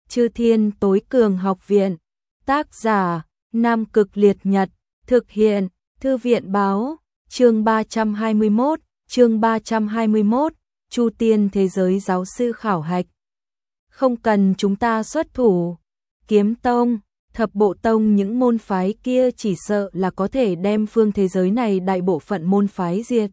Chư Thiên Tối Cường Học Viện. Tác giả: Nam Cực Liệt Nhật. Thực hiện: Thư viện báo. Chương 321. Chu Tiên Thế Giới Giáo Sư Khảo Hạch. Không cần chúng ta xuất thủ. Kiếm Tông, Thập Bộ Tông, những môn phái kia chỉ sợ là có thể đem phương thế giới này đại bộ phận môn phái diệt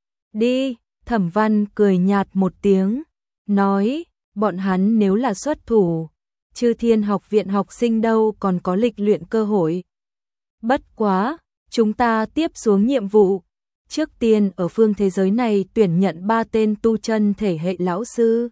đi. Thẩm Văn cười nhạt một tiếng, nói, bọn hắn nếu là xuất thủ, Chư Thiên Học Viện học sinh đâu còn có lịch luyện cơ hội. Bất quá, chúng ta tiếp xuống nhiệm vụ. Trước tiên ở phương thế giới này tuyển nhận 3 tên tu chân thể hệ lão sư.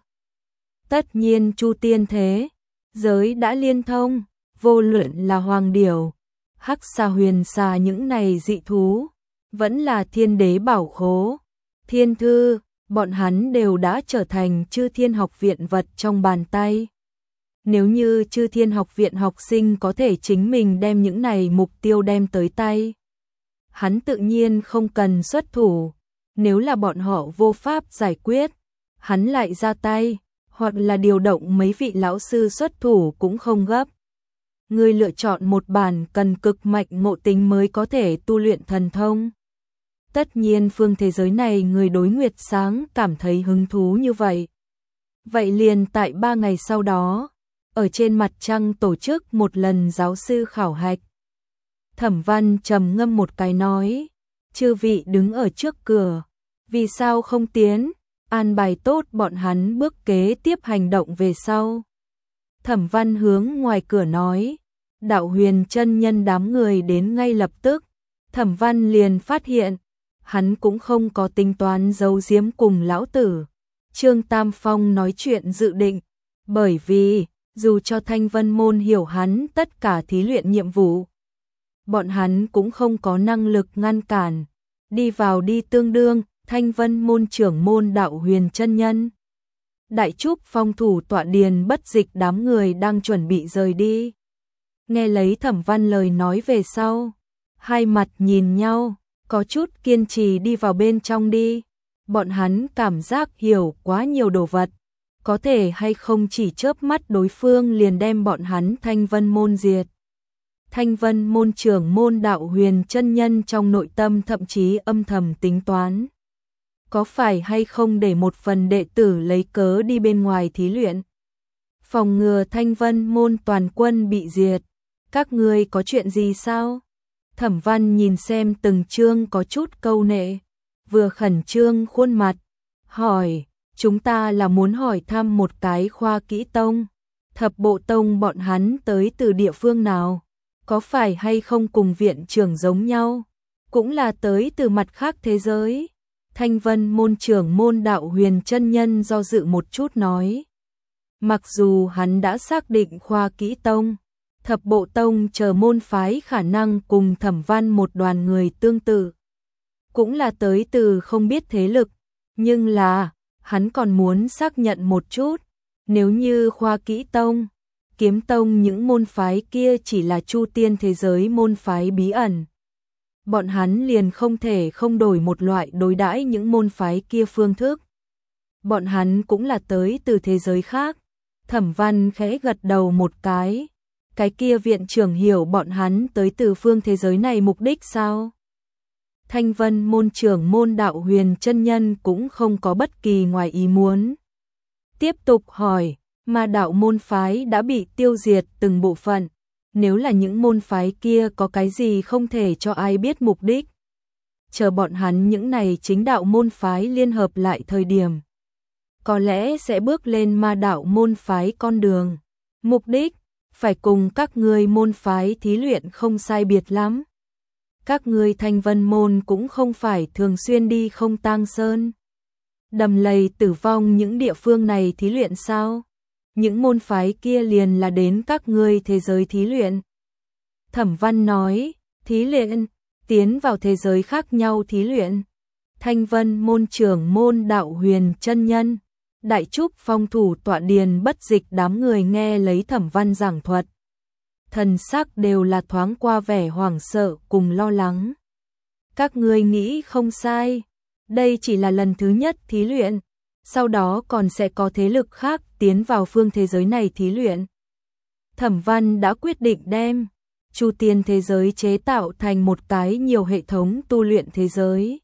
Tất nhiên Chu Tiên thế giới đã liên thông, vô luận là hoàng điểu, hắc xà, huyền xà, những này dị thú, vẫn là thiên đế bảo khố, thiên thư, bọn hắn đều đã trở thành Chư Thiên Học Viện vật trong bàn tay. Nếu như Chư Thiên Học Viện học sinh có thể chính mình đem những này mục tiêu đem tới tay, hắn tự nhiên không cần xuất thủ. Nếu là bọn họ vô pháp giải quyết, hắn lại ra tay, hoặc là điều động mấy vị lão sư xuất thủ cũng không gấp. Người lựa chọn một bản cần cực mạnh ngộ tính mới có thể tu luyện thần thông. Tất nhiên phương thế giới này người đối Nguyệt Sáng cảm thấy hứng thú như vậy. Vậy liền tại 3 ngày sau đó, ở trên mặt trăng tổ chức một lần giáo sư khảo hạch. Thẩm Văn trầm ngâm một cái nói, chư vị đứng ở trước cửa, vì sao không tiến, an bài tốt bọn hắn bước kế tiếp hành động về sau. Thẩm Văn hướng ngoài cửa nói, Đạo Huyền chân nhân đám người đến ngay lập tức. Thẩm Văn liền phát hiện, hắn cũng không có tính toán giấu giếm cùng lão tử Trương Tam Phong nói chuyện dự định, bởi vì dù cho Thanh Vân môn hiểu hắn tất cả thí luyện nhiệm vụ, bọn hắn cũng không có năng lực ngăn cản. Đi vào đi tương đương, Thanh Vân môn trưởng môn Đạo Huyền chân nhân, Đại Trúc Phong thủ tọa Điền Bất Dịch đám người đang chuẩn bị rời đi. Nghe lấy Thẩm Văn lời nói về sau, hai mặt nhìn nhau, có chút kiên trì đi vào bên trong đi. Bọn hắn cảm giác hiểu quá nhiều đồ vật, có thể hay không chỉ chớp mắt đối phương liền đem bọn hắn Thanh Vân môn diệt. Thanh Vân môn trưởng môn Đạo Huyền chân nhân trong nội tâm thậm chí âm thầm tính toán, có phải hay không để một phần đệ tử lấy cớ đi bên ngoài thí luyện, phòng ngừa Thanh Vân môn toàn quân bị diệt. Các ngươi có chuyện gì sao? Thẩm Văn nhìn xem từng chương có chút câu nệ, vừa khẩn trương khuôn mặt, hỏi, chúng ta là muốn hỏi thăm một cái khoa kỹ tông, Thập Bộ Tông bọn hắn tới từ địa phương nào, có phải hay không cùng viện trưởng giống nhau, cũng là tới từ mặt khác thế giới. Thanh Vân môn trưởng môn Đạo Huyền chân nhân do dự một chút nói, mặc dù hắn đã xác định khoa kỹ tông, Thập Bộ Tông chờ môn phái khả năng cùng Thẩm Văn một đoàn người tương tự, cũng là tới từ không biết thế lực, nhưng là, hắn còn muốn xác nhận một chút, nếu như khoa kỹ tông, kiếm tông, những môn phái kia chỉ là Chu Tiên thế giới môn phái bí ẩn, bọn hắn liền không thể không đổi một loại đối đãi những môn phái kia phương thức. Bọn hắn cũng là tới từ thế giới khác. Thẩm Văn khẽ gật đầu một cái kia viện trưởng hiểu bọn hắn tới từ phương thế giới này mục đích sao? Thanh Vân môn trưởng môn Đạo Huyền chân nhân cũng không có bất kỳ ngoài ý muốn. Tiếp tục hỏi, mà đạo môn phái đã bị tiêu diệt từng bộ phận, nếu là những môn phái kia có cái gì không thể cho ai biết mục đích, chờ bọn hắn những này chính đạo môn phái liên hợp lại thời điểm, có lẽ sẽ bước lên ma đạo môn phái con đường. Mục đích phải cùng các ngươi môn phái thí luyện không sai biệt lắm. Các ngươi Thanh Vân môn cũng không phải thường xuyên đi Không Tang Sơn, Đầm Lầy Tử Vong những địa phương này thí luyện sao? Những môn phái kia liền là đến các ngươi thế giới thí luyện. Thẩm Văn nói, thí luyện, tiến vào thế giới khác nhau thí luyện. Thanh Vân môn trưởng môn Đạo Huyền chân nhân, Đại Trúc Phong thủ tọa Điền Bất Dịch đám người nghe lấy Thẩm Văn giảng thuật, thần sắc đều là thoáng qua vẻ hoảng sợ cùng lo lắng. Các ngươi nghĩ không sai, đây chỉ là lần thứ nhất thí luyện, sau đó còn sẽ có thế lực khác tiến vào phương thế giới này thí luyện. Thẩm Văn đã quyết định đem Chu Tiên thế giới chế tạo thành một cái nhiều hệ thống tu luyện thế giới.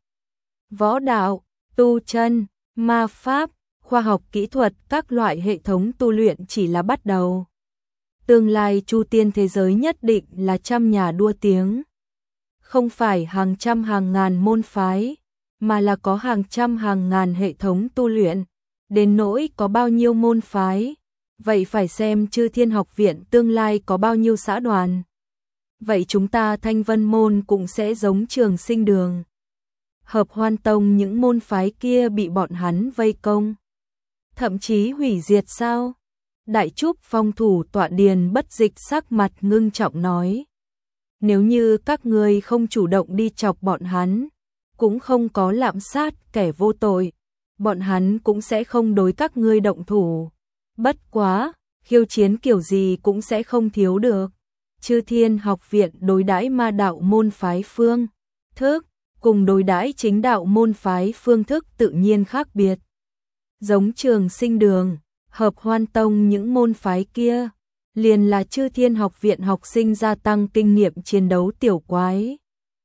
Võ đạo, tu chân, ma pháp, khoa học kỹ thuật, các loại hệ thống tu luyện chỉ là bắt đầu. Tương lai Chu Tiên thế giới nhất định là trăm nhà đua tiếng. Không phải hàng trăm hàng ngàn môn phái, mà là có hàng trăm hàng ngàn hệ thống tu luyện. Đến nỗi có bao nhiêu môn phái, vậy phải xem Chư Thiên Học Viện tương lai có bao nhiêu xã đoàn. Vậy chúng ta Thanh Vân Môn cũng sẽ giống Trường Sinh Đường. Hợp Hoan Tông những môn phái kia bị bọn hắn vây công, thậm chí hủy diệt sao? Đại Trúc Phong thủ tọa Điền Bất Dịch sắc mặt ngưng trọng nói. Nếu như các ngươi không chủ động đi chọc bọn hắn, cũng không có lạm sát kẻ vô tội, bọn hắn cũng sẽ không đối các ngươi động thủ. Bất quá, khiêu chiến kiểu gì cũng sẽ không thiếu được. Chư Thiên Học Viện đối đãi ma đạo môn phái phương thức, cùng đối đãi chính đạo môn phái phương thức tự nhiên khác biệt. Giống Trường Sinh Đường, Hợp Hoan Tông những môn phái kia, liền là Chư Thiên Học Viện học sinh gia tăng kinh nghiệm chiến đấu tiểu quái.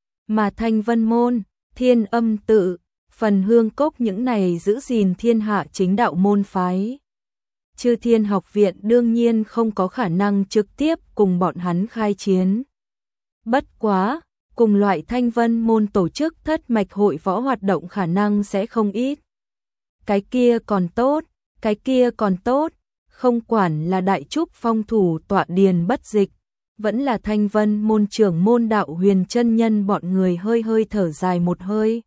Mà Thanh Vân Môn, Thiên Âm Tự, Phần Hương Cốc những này giữ gìn thiên hạ chính đạo môn phái. Chư Thiên Học Viện đương nhiên không có khả năng trực tiếp cùng bọn hắn khai chiến. Bất quá, cùng loại Thanh Vân Môn tổ chức thất mạch hội võ hoạt động khả năng sẽ không ít. Cái kia còn tốt, cái kia còn tốt, không quản là Đại Trúc Phong thủ tọa Điền Bất Dịch, vẫn là Thanh Vân Môn trưởng môn đạo Huyền chân nhân, bọn người hơi hơi thở dài một hơi.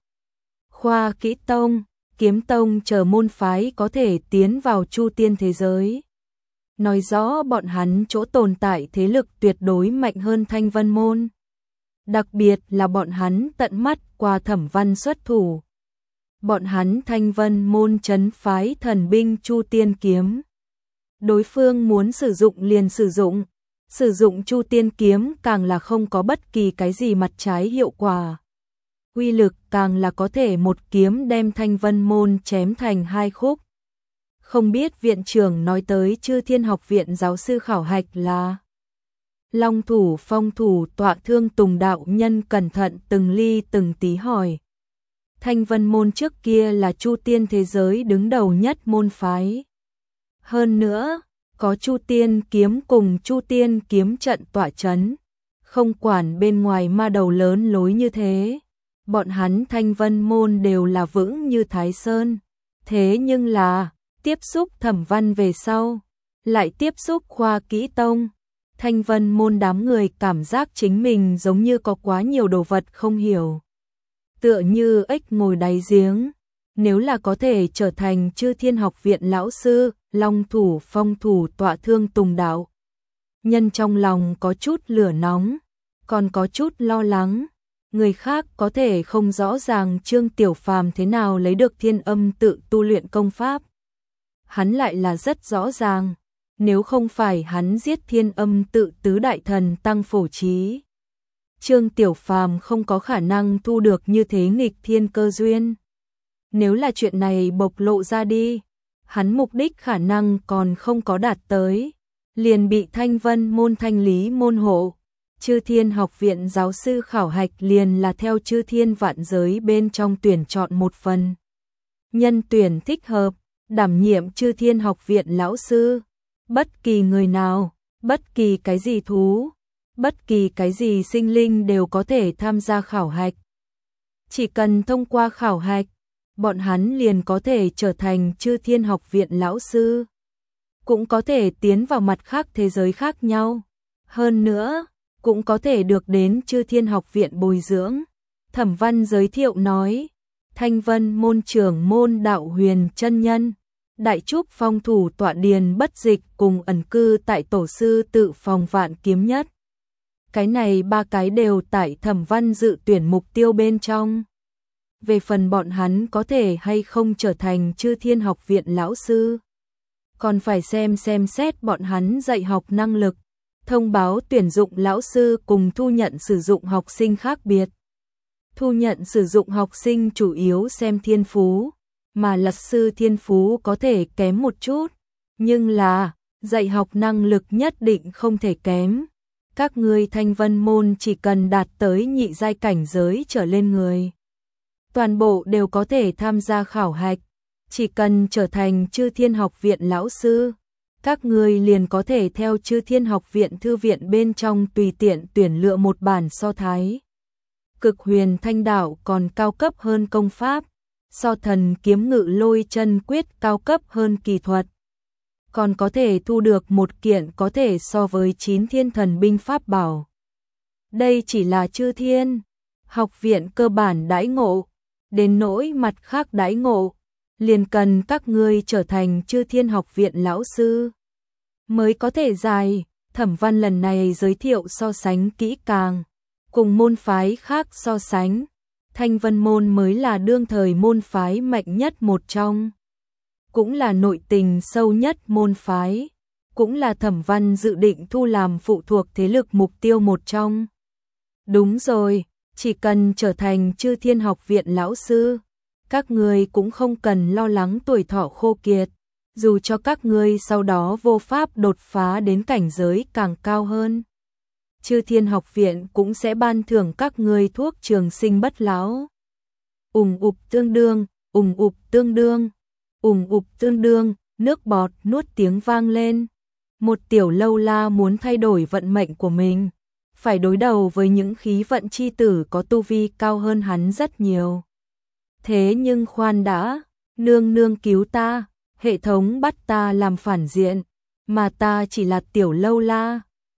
Khoa Kỹ Tông, Kiếm Tông chờ môn phái có thể tiến vào Chu Tiên thế giới, nói rõ bọn hắn chỗ tồn tại thế lực tuyệt đối mạnh hơn Thanh Vân Môn. Đặc biệt là bọn hắn tận mắt qua Thẩm Văn xuất thủ. Bọn hắn Thanh Vân Môn trấn phái thần binh Chu Tiên kiếm. Đối phương muốn sử dụng liền sử dụng Chu Tiên kiếm càng là không có bất kỳ cái gì mặt trái hiệu quả. Uy lực càng là có thể một kiếm đem Thanh Vân Môn chém thành hai khúc. Không biết viện trưởng nói tới Chư Thiên Học Viện giáo sư khảo hạch là Long thủ Phong thủ tọa Thương Tùng đạo nhân cẩn thận từng ly từng tí hỏi. Thanh Vân Môn trước kia là Chu Tiên thế giới đứng đầu nhất môn phái. Hơn nữa, có Chu Tiên kiếm cùng Chu Tiên kiếm trận tọa chấn, không quản bên ngoài ma đầu lớn lối như thế, bọn hắn Thanh Vân Môn đều là vững như Thái Sơn. Thế nhưng là, tiếp xúc Thẩm Văn về sau, lại tiếp xúc Khoa Kỹ Tông, Thanh Vân Môn đám người cảm giác chính mình giống như có quá nhiều đồ vật không hiểu. Tựa như ếch ngồi đáy giếng, nếu là có thể trở thành Chư Thiên Học Viện lão sư, Long thủ Phong thủ tọa Thương Tùng đạo nhân trong lòng có chút lửa nóng, còn có chút lo lắng. Người khác có thể không rõ ràng Trương Tiểu Phàm thế nào lấy được Thiên Âm tự tu luyện công pháp. Hắn lại là rất rõ ràng, nếu không phải hắn giết Thiên Âm tự tứ đại thần tăng phổ trí, Trương Tiểu Phàm không có khả năng thu được như thế nghịch thiên cơ duyên. Nếu là chuyện này bộc lộ ra đi, hắn mục đích khả năng còn không có đạt tới, liền bị Thanh Vân Môn thanh lý môn hộ. Chư Thiên Học Viện giáo sư khảo hạch liền là theo Chư Thiên vạn giới bên trong tuyển chọn một phần nhân tuyển thích hợp, đảm nhiệm Chư Thiên Học Viện lão sư. Bất kỳ người nào, bất kỳ cái gì thú, bất kỳ cái gì sinh linh đều có thể tham gia khảo hạch. Chỉ cần thông qua khảo hạch, bọn hắn liền có thể trở thành Chư Thiên Học Viện lão sư, cũng có thể tiến vào mặt khác thế giới khác nhau. Hơn nữa, cũng có thể được đến Chư Thiên Học Viện bồi dưỡng. Thẩm Văn giới thiệu nói, Thanh Vân Môn trưởng môn đạo Huyền chân nhân, Đại Trúc Phong thủ tọa Điền Bất Dịch cùng ẩn cư tại tổ sư tự phòng Vạn Kiếm Nhất. Cái này ba cái đều tại Thẩm Văn dự tuyển mục tiêu bên trong. Về phần bọn hắn có thể hay không trở thành Chư Thiên Học Viện lão sư, còn phải xem xét bọn hắn dạy học năng lực. Thông báo tuyển dụng lão sư cùng thu nhận sử dụng học sinh khác biệt. Thu nhận sử dụng học sinh chủ yếu xem thiên phú, mà lão sư thiên phú có thể kém một chút, nhưng là dạy học năng lực nhất định không thể kém. Các ngươi Thanh Vân môn chỉ cần đạt tới nhị giai cảnh giới trở lên người, toàn bộ đều có thể tham gia khảo hạch, chỉ cần trở thành Chư Thiên Học viện lão sư, các ngươi liền có thể theo Chư Thiên Học viện thư viện bên trong tùy tiện tuyển lựa một bản so thái Cực Huyền Thanh Đạo còn cao cấp hơn công pháp, so Thần Kiếm Ngự Lôi Chân Quyết cao cấp hơn kỳ thuật, còn có thể thu được một kiện có thể so với 9 thiên thần binh pháp bảo. Đây chỉ là Chư Thiên Học viện cơ bản đãi ngộ, đến nỗi mặt khác đãi ngộ, liền cần các ngươi trở thành Chư Thiên Học viện lão sư mới có thể giải. Thẩm Văn lần này giới thiệu so sánh kỹ càng, cùng môn phái khác so sánh, Thanh Vân môn mới là đương thời môn phái mạnh nhất một trong, cũng là nội tình sâu nhất môn phái, cũng là Thẩm Văn dự định thu làm phụ thuộc thế lực mục tiêu một trong. Đúng rồi, chỉ cần trở thành Chư Thiên Học viện lão sư, các ngươi cũng không cần lo lắng tuổi thọ khô kiệt, dù cho các ngươi sau đó vô pháp đột phá đến cảnh giới càng cao hơn, Chư Thiên Học viện cũng sẽ ban thưởng các ngươi thuốc trường sinh bất lão. Ùng ục tương đương, ùng ục tương đương, ùng ục tương đương, nước bọt nuốt tiếng vang lên. Một tiểu lâu la muốn thay đổi vận mệnh của mình, phải đối đầu với những khí vận chi tử có tu vi cao hơn hắn rất nhiều. Thế nhưng khoan đã, nương nương cứu ta, hệ thống bắt ta làm phản diện, mà ta chỉ là tiểu lâu la,